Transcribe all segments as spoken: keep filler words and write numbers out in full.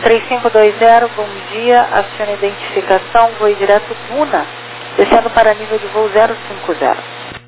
três cinco dois zero, bom dia, acione a identificação, voo direto Duna, descendo para nível de voo zero cinco zero.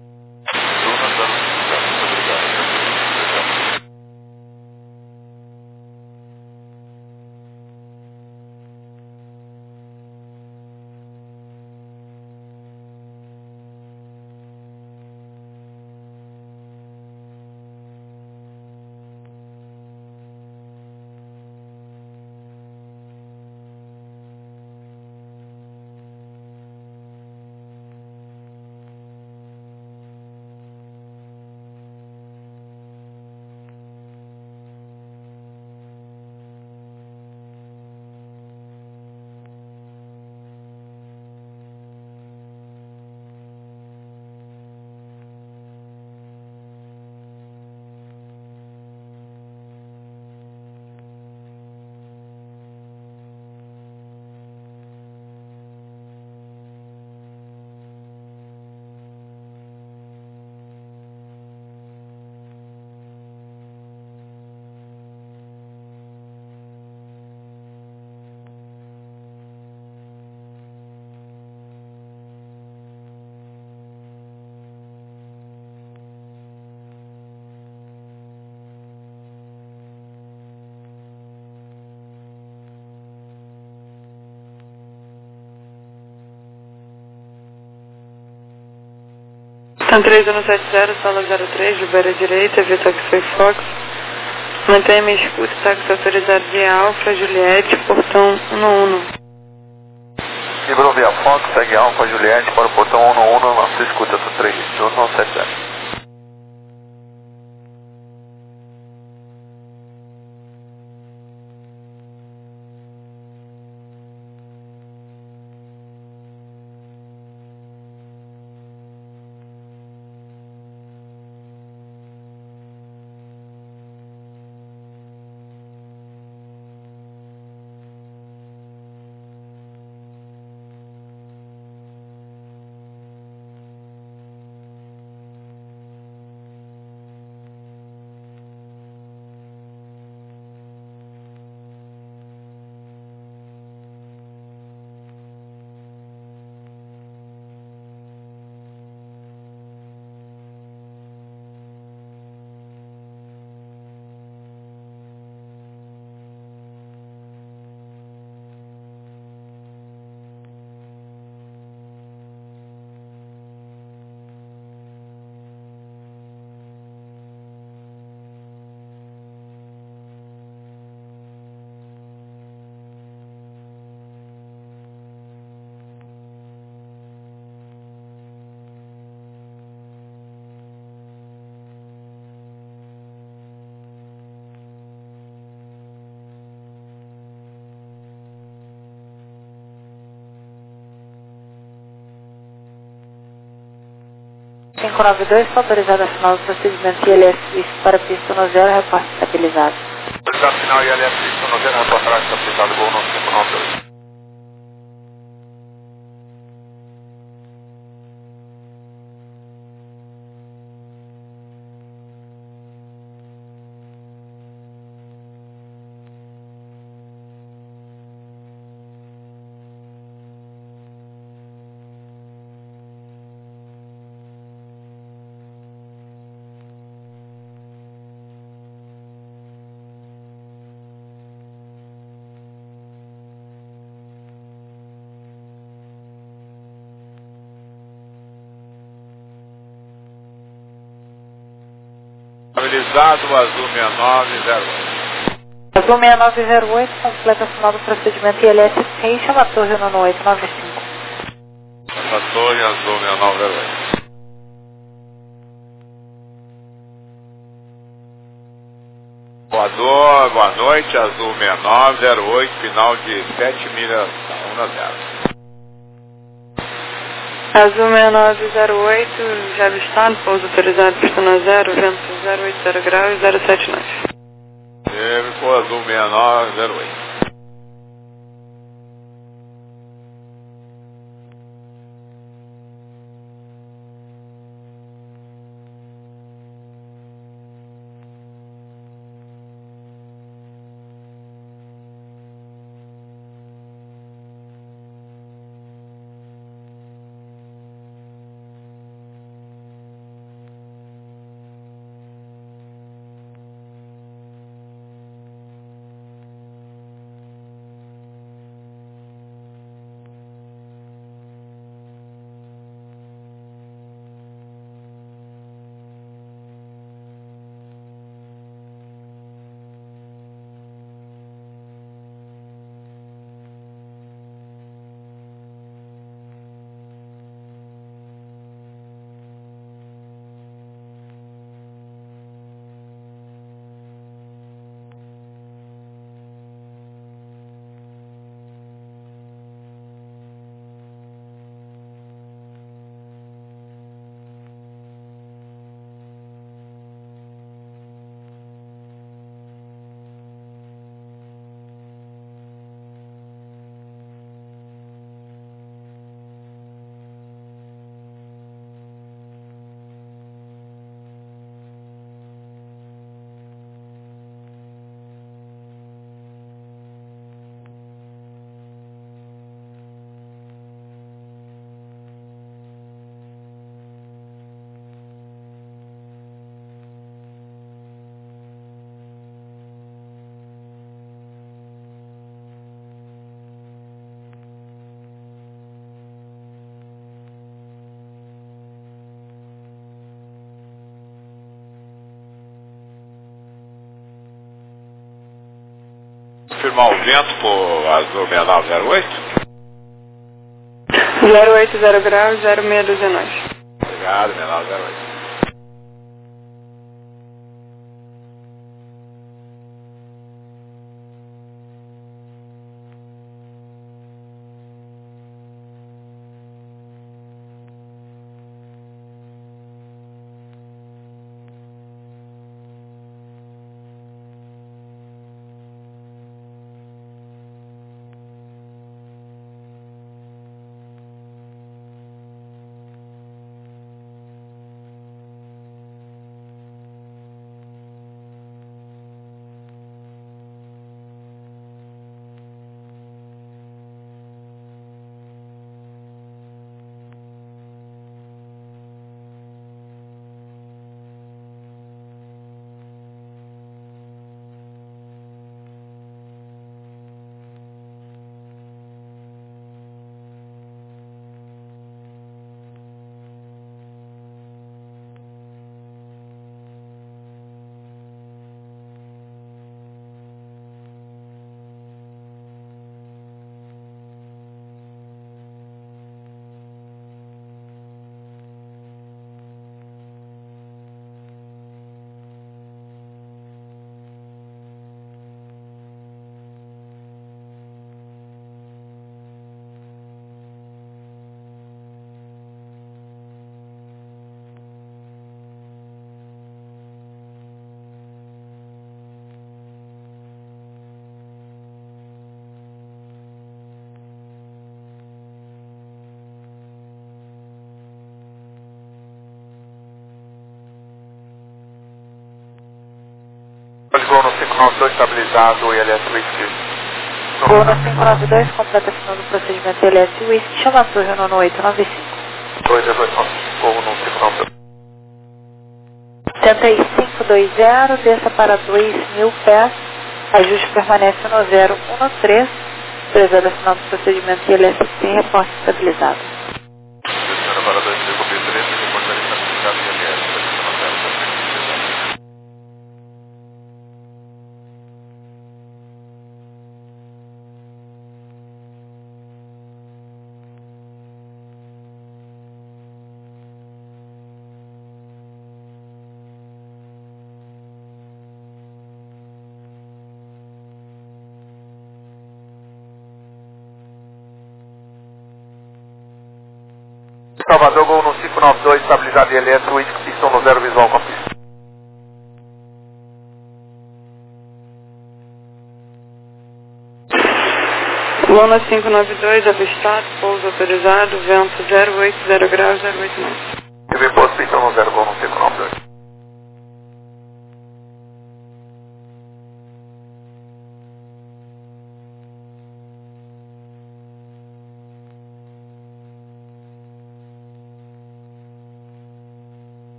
São três um sete zero, sala zero três, Libera direita, Vitaxi Fox. Mantenha minha escuta, táxi autorizado via Alfa, Juliette, portão um um. Liberou via Fox, segue Alfa, Juliette para o portão um um, nossa escuta, são três um sete zero. cinco nove dois, está autorizado a final do procedimento I L S Suíço para pista no zero, reporte estabilizado. Autorizado final I L S Suíço no zero, reporte estabilizado, voo no cinco nove dois. Estabilizado, Azul sessenta e nove zero oito. Azul sessenta e nove zero oito, completa a final do procedimento I L S Station na torre um oito nove cinco. Essa torre, Azul sessenta e nove zero oito. Voador, boa noite, Azul sessenta e nove zero oito, final de sete milhas, um a zero. Azul sessenta e nove zero oito, já avistado, pouso autorizado, pista no zero, vento zero oito zero graus, zero sete nove. Teve, pô, Azul sessenta e nove zero oito. confirmar o vento por azul seis nove zero oito? zero oito zero graus, zero seis doze nós. Obrigado, seis nove zero oito. Gol no cinco nove dois estabilizado, I L S Whisky. Gol no cinco nove dois, completa final do procedimento I L S Whisky, chama a torre no oito nove cinco. dois dois nove, gol no cinco nove dois. setenta e cinco dois zero, desça para dois mil pés, ajuste permanece no zero um três, prezado final do procedimento I L S C, reporte estabilizado. Descendo para dois mil, copia três, reportaria estabilizado, I L S, Salvador, gol no cinco nove dois, estabilizado I L S, Whisky, pistão no zero, visual com a pista. Gol no cinco nove dois, avistado, pouso autorizado, vento zero oito zero graus, zero oito nove. Eu vi posto, pistão no zero, gol no cinco nove dois.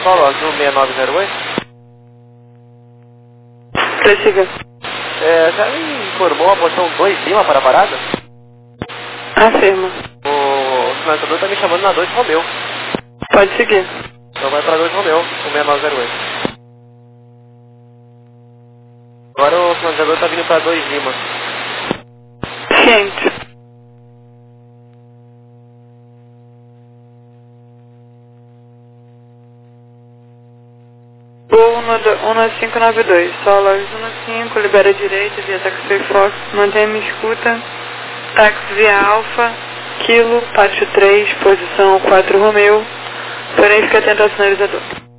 Solo Azul seis nove zero oito. Prossiga. É, já me informou a portão dois Lima para a parada? Afirma. O sinalizador está me chamando na dois Romeu. Pode seguir. Então vai para dois Romeu, o seis nove zero oito. Agora o sinalizador está vindo para dois Lima. Ciente. Voo um cinco nove dois, Solo um cinco, libera a direita via Taxi Fox, mantenha-me escuta, táxi via Alfa, Kilo, Pátio três, posição quatro Romeu, porém fique atento ao sinalizador.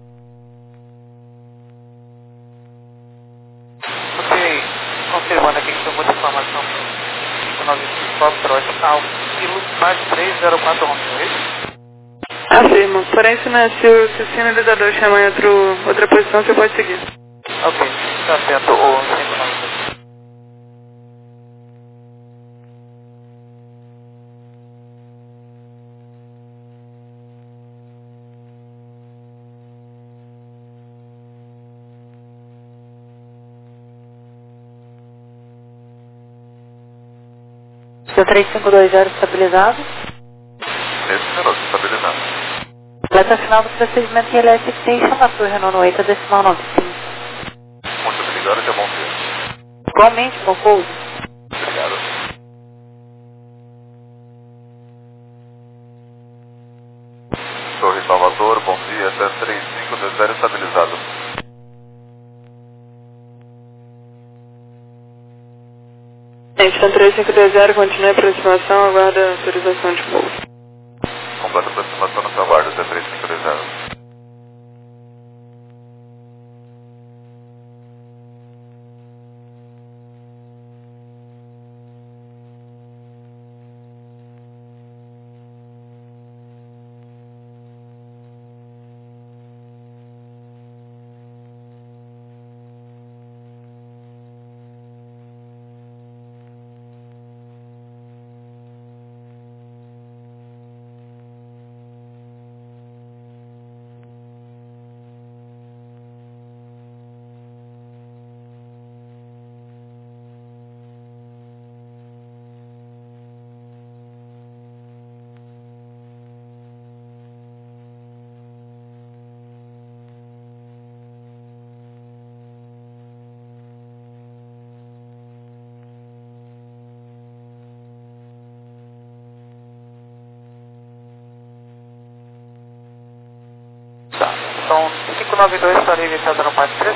Ok, confirmando aqui que tomou de informação cinco nove cinco Fox, Alfa, Kilo, Pátio três zero quatro Romeu, é isso? Afirma, porém se, não- se, o, se o sinalizador chamar em outro, outra posição, você pode seguir. Ok, está certo, o cinco nove dois. Seu três cinco dois zero estabilizado. Nesse minuto, estabilizado. Alerta final do procedimento I L S Station na torre nono oito, decimal nove cinco. Muito obrigado, até bom dia. Igualmente, bom pouso. Obrigado. Torre Salvador, bom dia, até três cinco dois zero estabilizado. Gente, três cinco dois zero, continue a aproximação, aguarda autorização de pouso. Completa aproximação no seu guarda, até três cinco dois zero. Tá, então cinco nove dois estaria iniciado no Pátio três?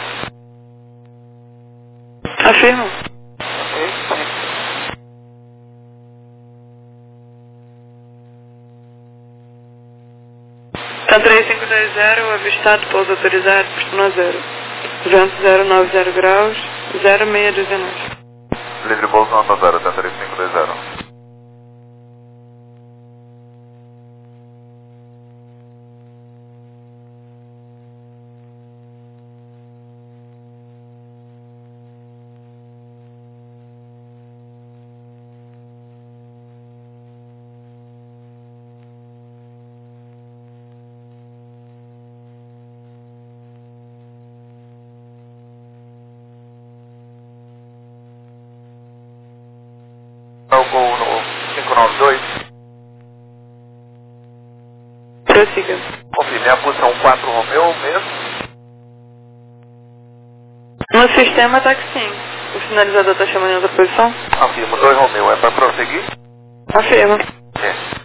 Afirma. Ok, sim. Tá três cinco dois zero, avistado, pouso autorizado, pistona zero. Vento zero nove zero graus, zero seis dezenove. Livre bolso nota zero, até três cinco dois zero. Dá o gol no cinco nove dois. Prossiga. Confirme a posição quatro Romeu mesmo. No sistema tá que sim. O sinalizador tá chamando em outra posição? Afirmo, dois Romeu, é para prosseguir? Afirma. É.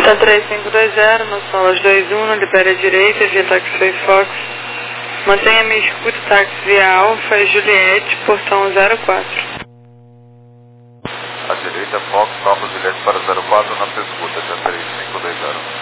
Delta três cinco dois zero, no solas dois um, libera a direita, via Taxway Fox. Mantenha minha escuta, táxi via Alfa e Juliette, portão zero quatro. A direita, Fox, Alfa Juliette para zero quatro, na sua escuta, Delta três cinco dois zero.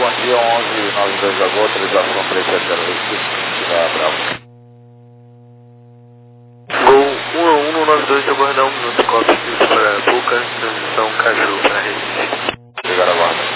bom dia, onze nove dois da Gol, autorização três sete zero dois, da Bravo. Gol um a um no nove dois, aguardar um minuto, cópia para Boca, transição Caju para Recife. Obrigado, aguarda.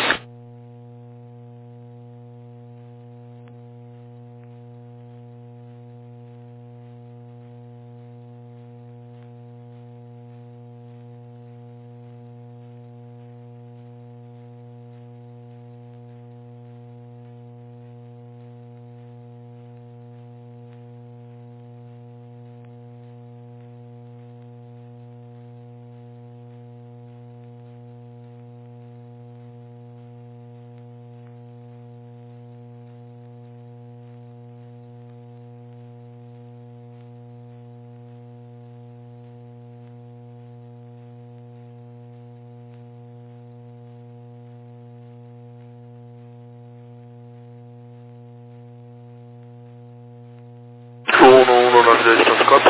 um no um no nove dois, Transcópio.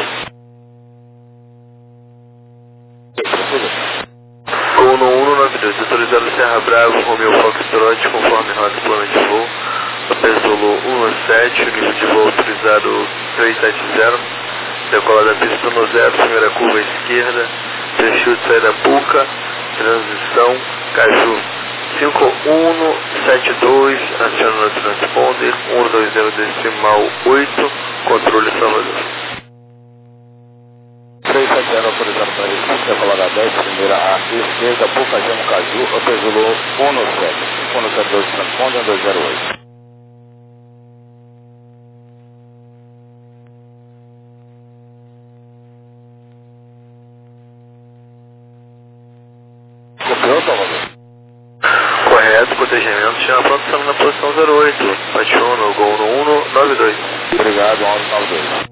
um no um no nove dois, autorizado Serra Bravo, Romeo Foxtrot, conforme rota plano de voo. Pesolo um a sete, nível de voo autorizado três sete zero. Decola da pista um zero, primeira curva à esquerda. Perfil de saída Puca, transição Caju. cinco um sete dois, aciona no transponder, um dois zero decimal oito, controle Salvador. três sete zero autorizado para Recife, decolar da dez, primeira à esquerda, Puca, Gemo, Caju, Apesolo um sete, um sete dois, transponder, um dois zero oito. Copiou, Salvador? Correto, protegimento, chama pronto, na posição zero oito, Paixão, Gol no um no nove dois. Obrigado, onze nove dois.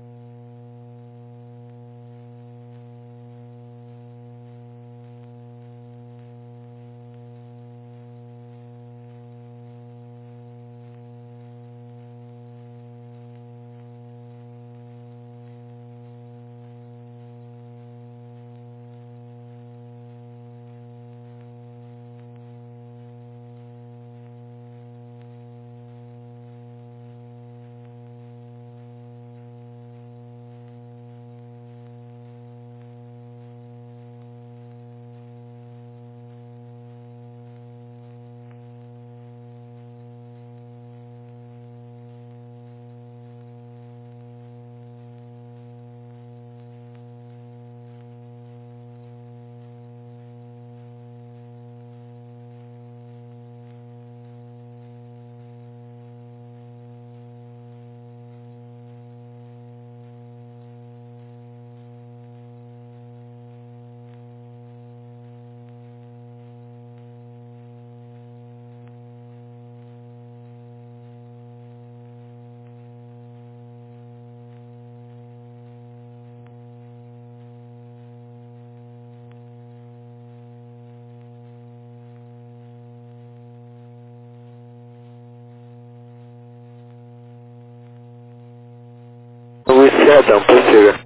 Luiz Sertão, prossiga.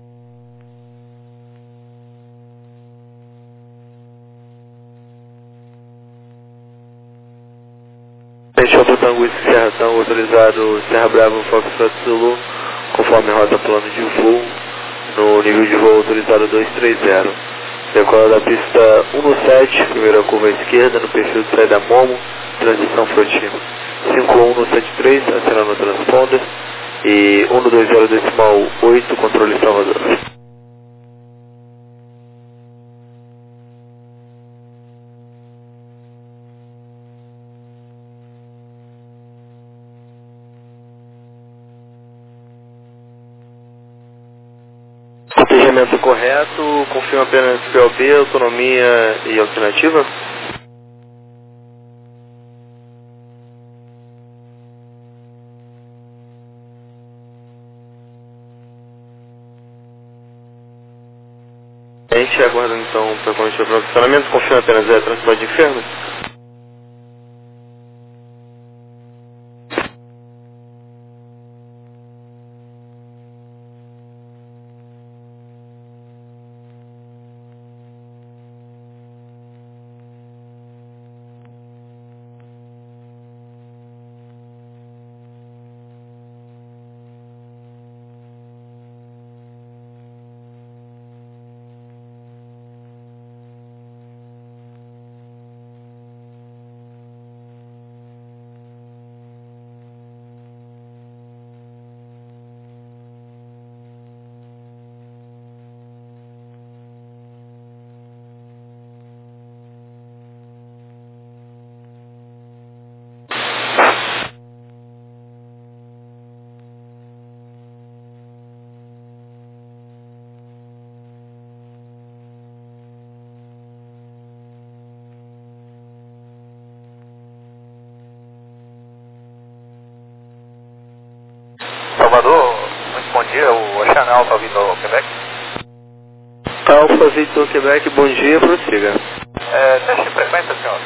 Fechou para o Tango Sertão, autorizado Serra Bravo, Foxtrot Zulu, conforme rota plano de voo, no nível de voo autorizado dois três zero. Decola da pista um no sete, primeira curva à esquerda, no perfil de saída Momo, transição Frotino. cinco um no sete três, acionando o transponder. E um no dois zero decimal oito, controle Salvador. Protegimento correto, confirma apenas P O B, autonomia e alternativa? A gente aguarda então para começar o funcionamento, confirma apenas é transporte de enfermos? dia, o Ocean Alpha Vitor Quebec. Alfa Vitor Quebec, bom dia, prossiga. É, teste frequência, senhor.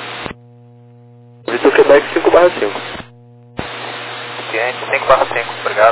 Vitor Quebec cinco barra cinco. Ciente, cinco barra cinco, obrigado.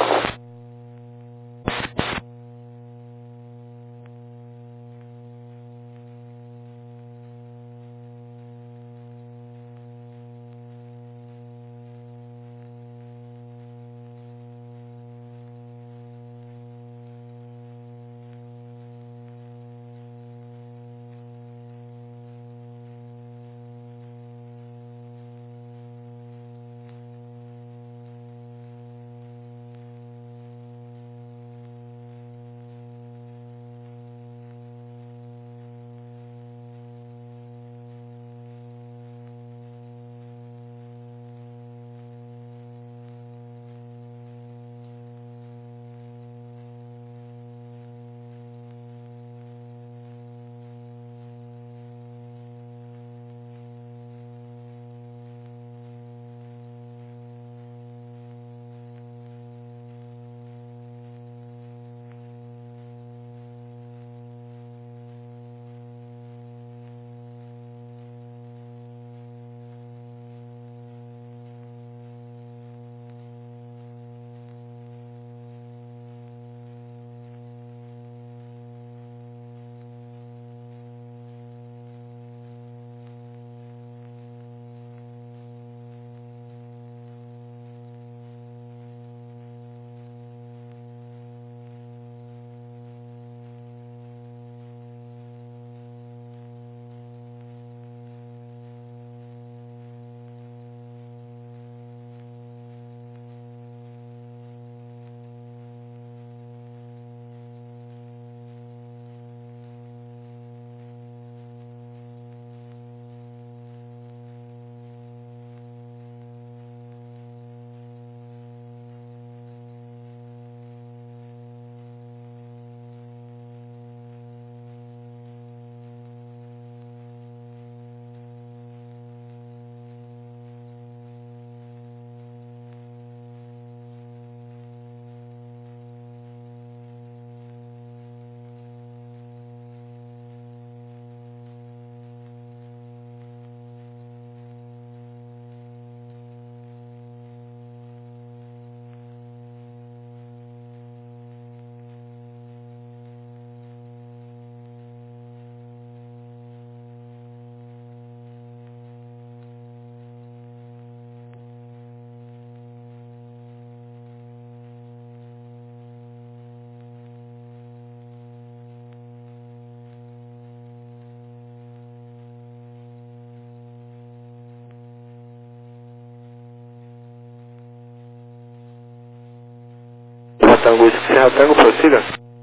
Tango, isso Serra Tango, prossiga.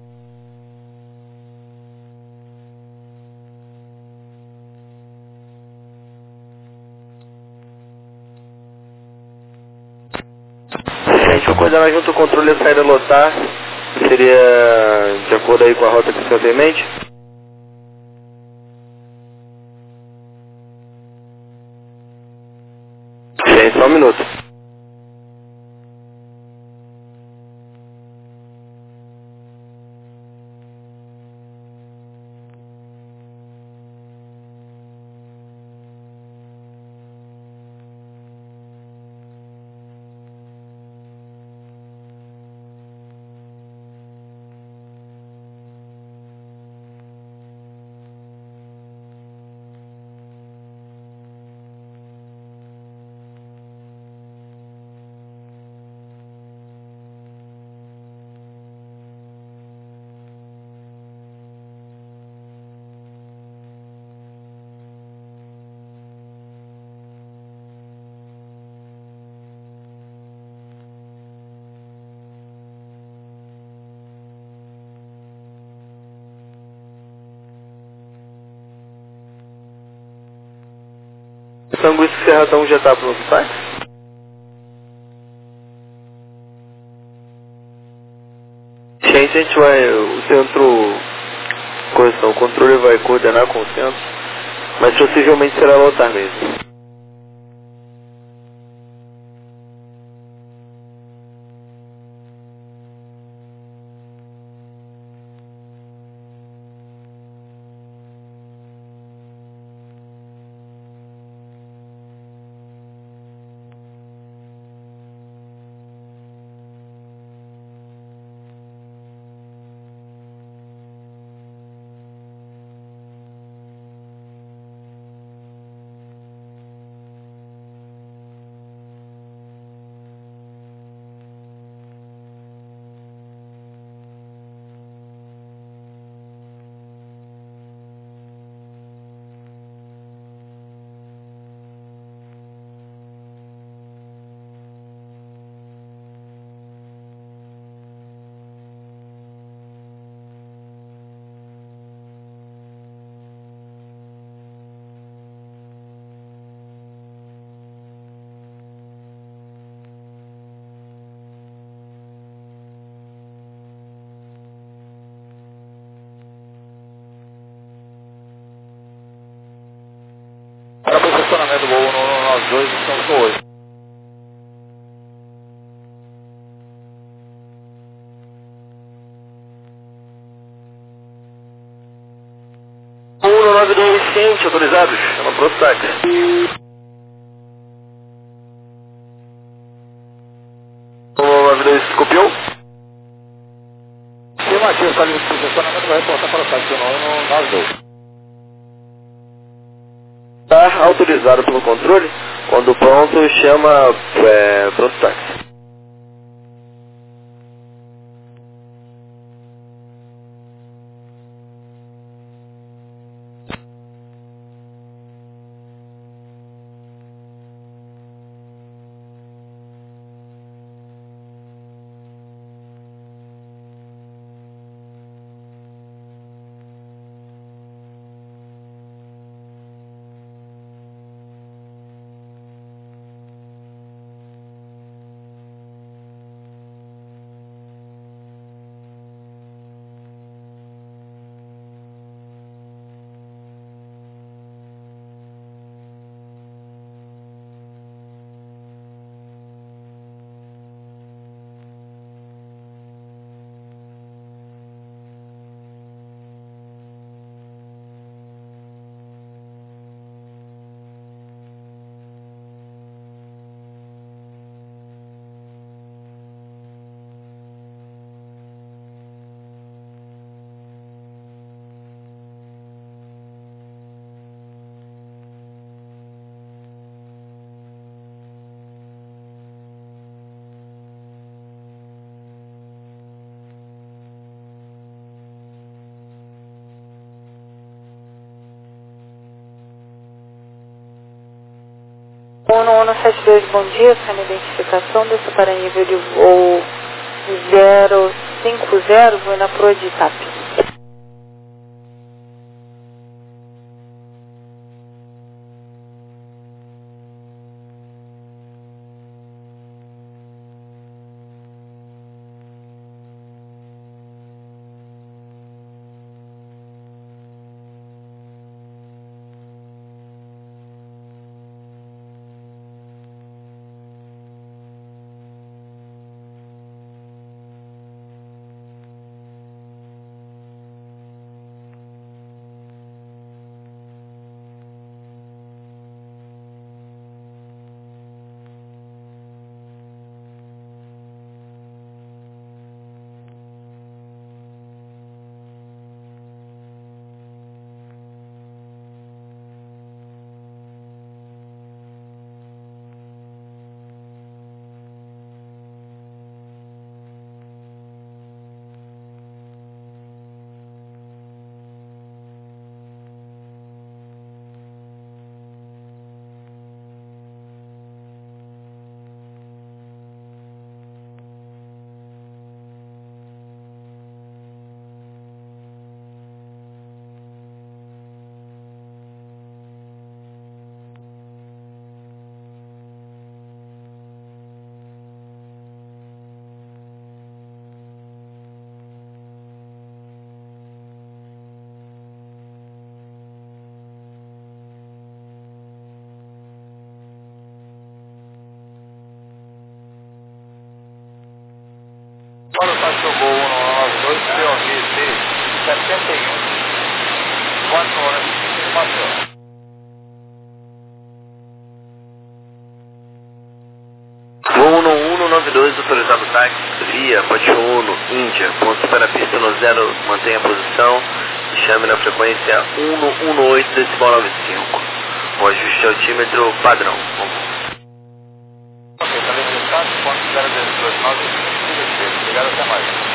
Gente, vou coordenar junto o controle a saída lotar. Seria de acordo aí com a rota que o senhor tem em mente? Gente, só um minuto. Tango, isso Serra Tango já está pronto, tá? Gente, a gente vai, o centro, correção, o controle vai coordenar com o centro, mas possivelmente será lotar mesmo. estacionamento voo um um um nove dois, estamos com hoje. um um nove dois, ciente, autorizados, chama pronto táxi. um um nove dois, copiou? Afirmativo, está livre de estacionamento, vai reportar para o táxi um um um nove dois. Tá autorizado pelo controle, quando pronto chama é, pronto táxi. um um um sete dois, bom dia, sua identificação, desça para nível de voo zero cinco zero, vou na proa de Itapi. Para o táxi voo um um um nove dois, P O V C setenta e um, quatro horas e trinta e quatro horas. Voo um um um nove dois, autorizado táxi, via Pote Uno, Índia, ponto para a pista no zero, mantenha a posição e chame na frequência um um oito decimal nove cinco. O ajuste altímetro padrão. Ok, está livre de táxi, ponto zero dois nove cinco, obrigado, até mais.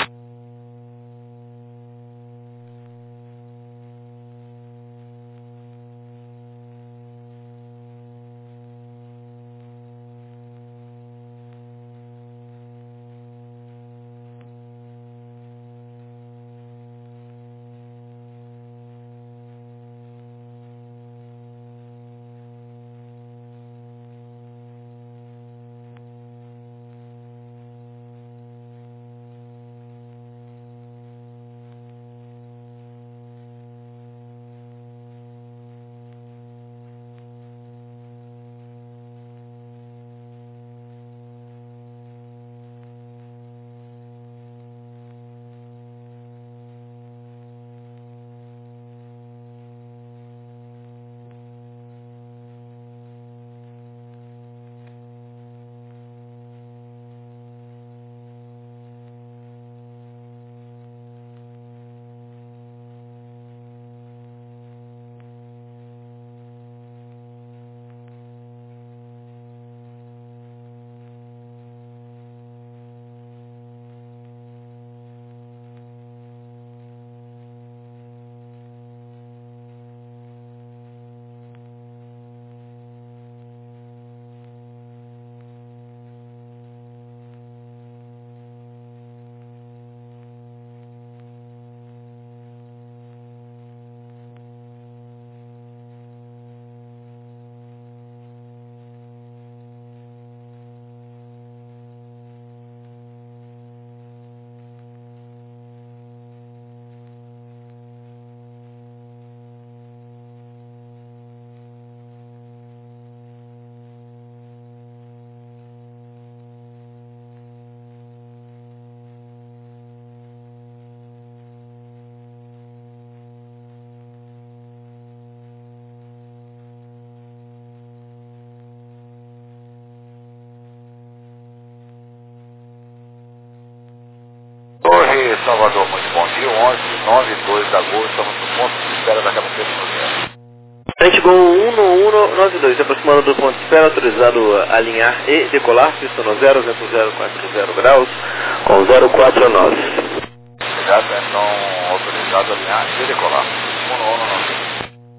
Salvador, muito bom dia. onze, nove e dois de agosto, estamos no ponto de espera da cabeceira do zero. Frente Gol um um nove dois, aproximando do ponto de espera, autorizado a alinhar e decolar, pista no zero, vento zero quatro zero graus, com zero quatro nove. Obrigado, então autorizado a alinhar e decolar. um um nove dois.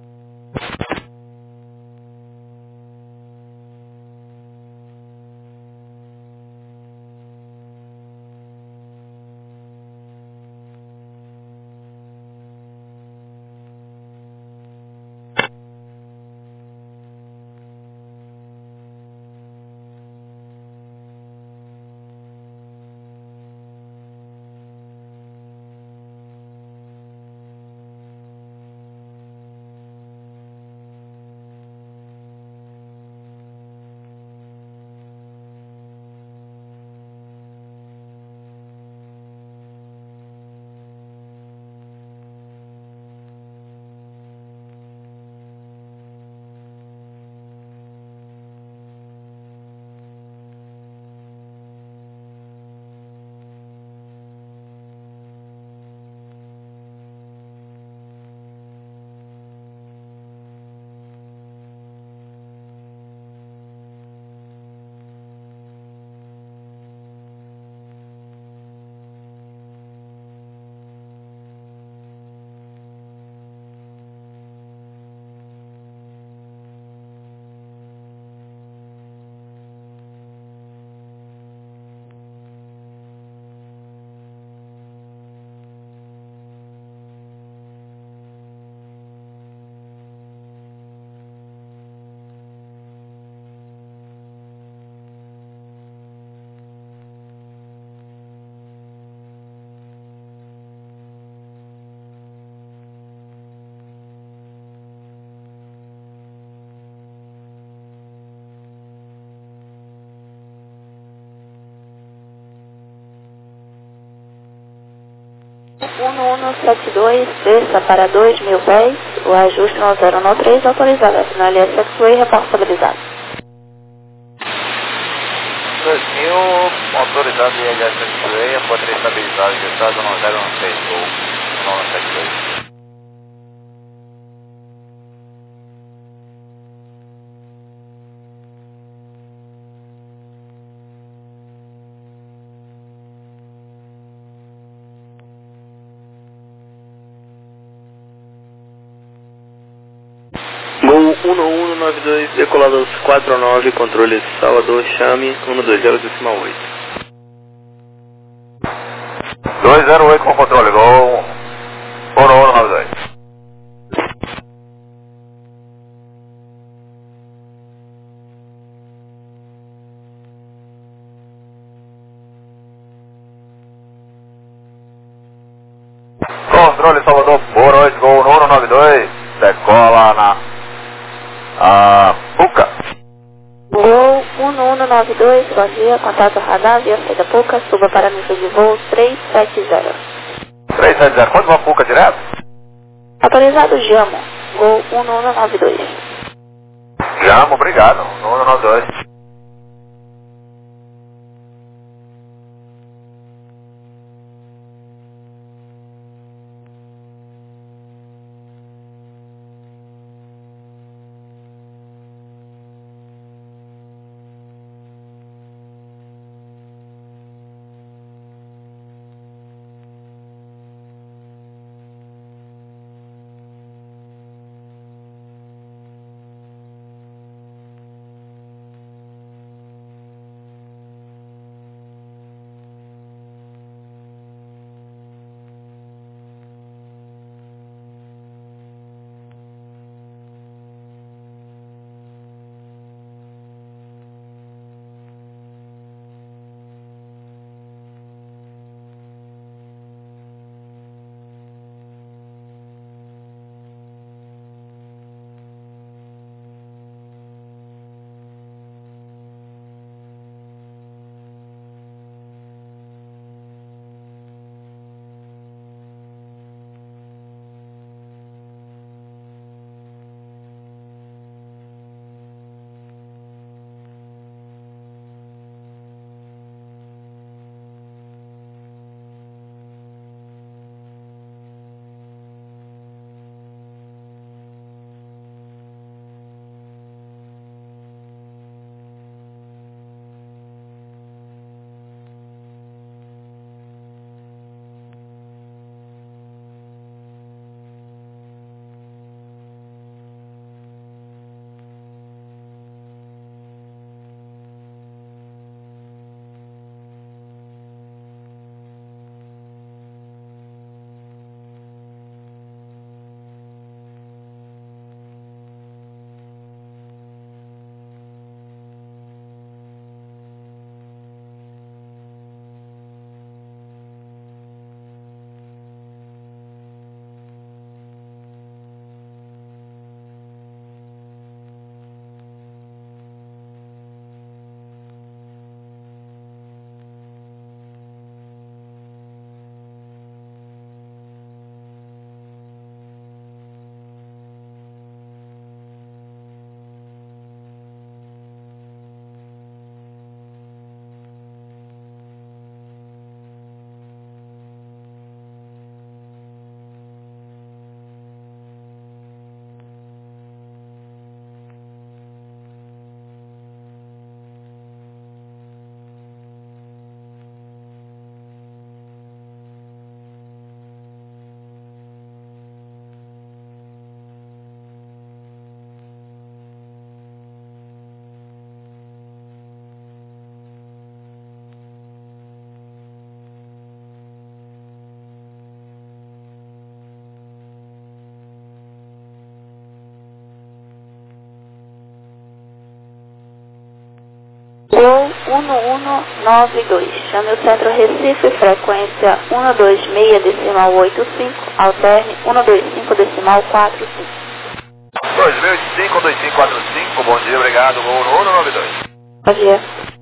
um um sete dois, desça para dois mil pés, o ajuste no zero um três, autorizado, assinar L S X-Way, reporte estabilizado. dois mil, autorizado e L S X-Way, reporte estabilizado, registrado no zero um três, ou um sete dois. Gol um um nove dois, decolados quatro nove, controle Salvador, chame um dois zero decimal oito. dois zero oito com controle, gol um um nove dois. Controle Salvador, boa noite, gol um um nove dois, decola na a Puca. Gol um um nove dois, bom dia, contato radar, via saída Puca, suba para nível de voo três sete zero. três sete zero, quanto uma Puca direto? Autorizado Jamo, Gol um um nove dois. Jamo, obrigado, um um nove dois. um um nove dois. Chame o centro Recife, frequência um dois seis decimal oito cinco, alterne um dois cinco decimal quatro cinco. dois mil e cinco, um dois cinco quatro cinco, bom dia, obrigado, voo no um nove dois. Bom dia.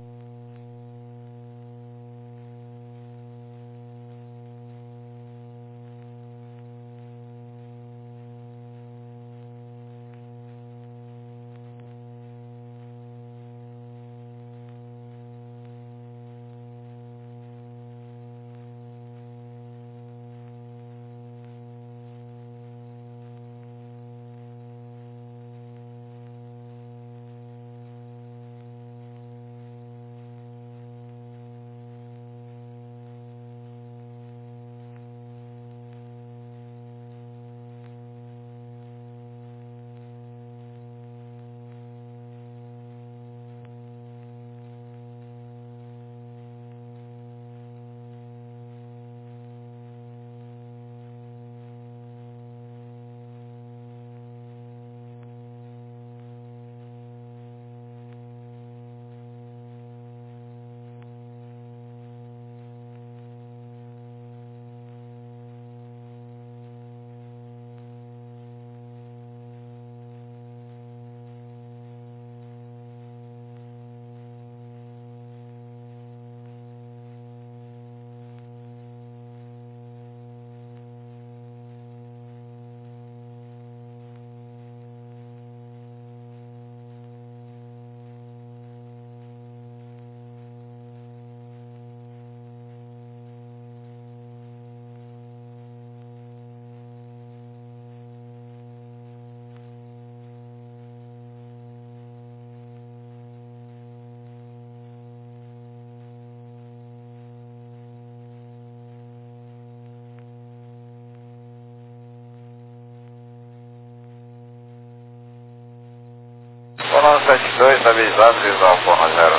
um sete dois, avisado, visual, forma zero.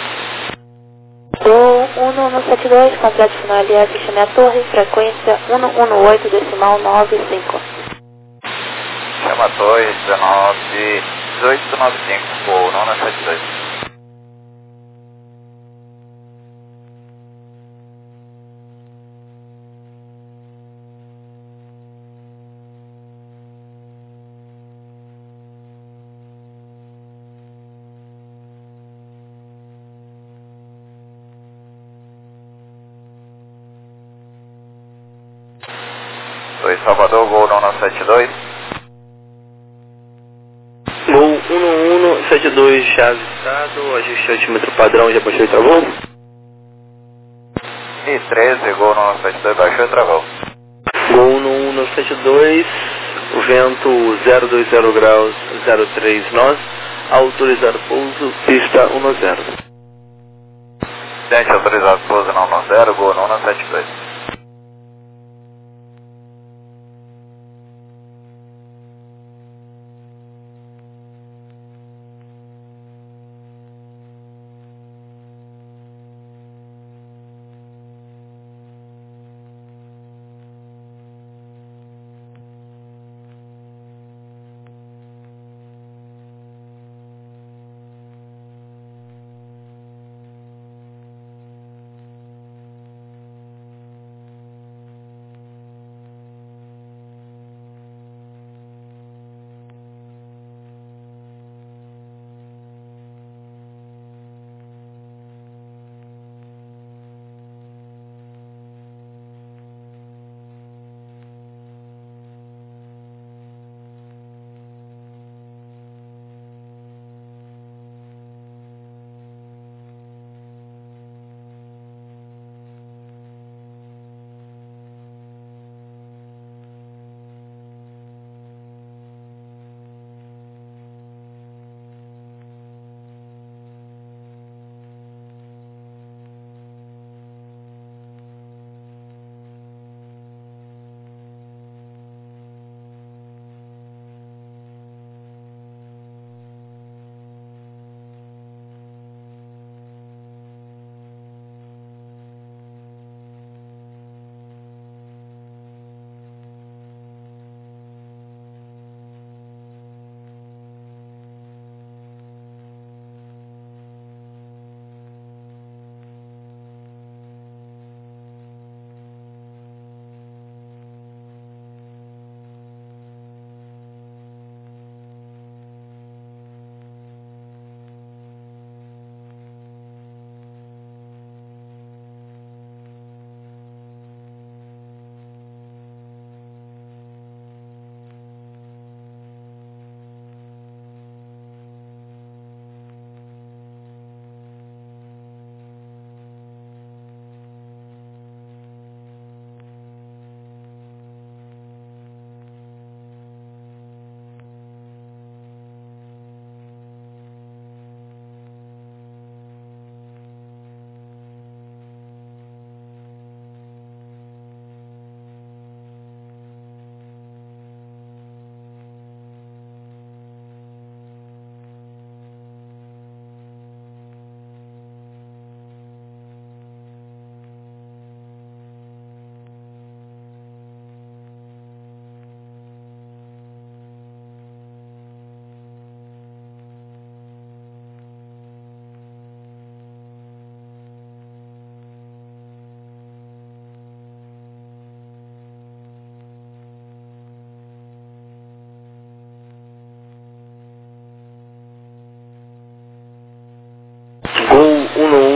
Voo um um sete dois, complete final L F, chame a torre, frequência um um oito decimal nove cinco. Chama dois, dezenove, dezoito, nove cinco, voo um um sete dois. Oi, Salvador, voo um um sete dois. Gol um um sete dois, chave estado, ajuste altímetro padrão, já baixou e travou? E treze, gol um um sete dois, baixou e travou. Gol um um sete dois, vento zero dois zero graus, zero três nós, autorizado pouso, pista um zero. Gente, autorizado pouso não um zero, gol um um sete dois.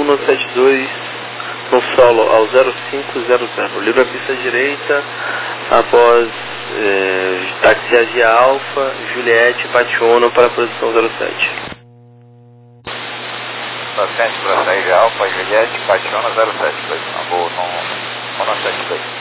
um sete dois no solo ao zero cinco zero zero. Livre a pista direita após eh, taxiar via Alfa, Juliette, Patiuno para a posição zero sete. Bastante para sair de Alfa, Juliette, Patiuno zero sete, dois, na boa, no um sete dois.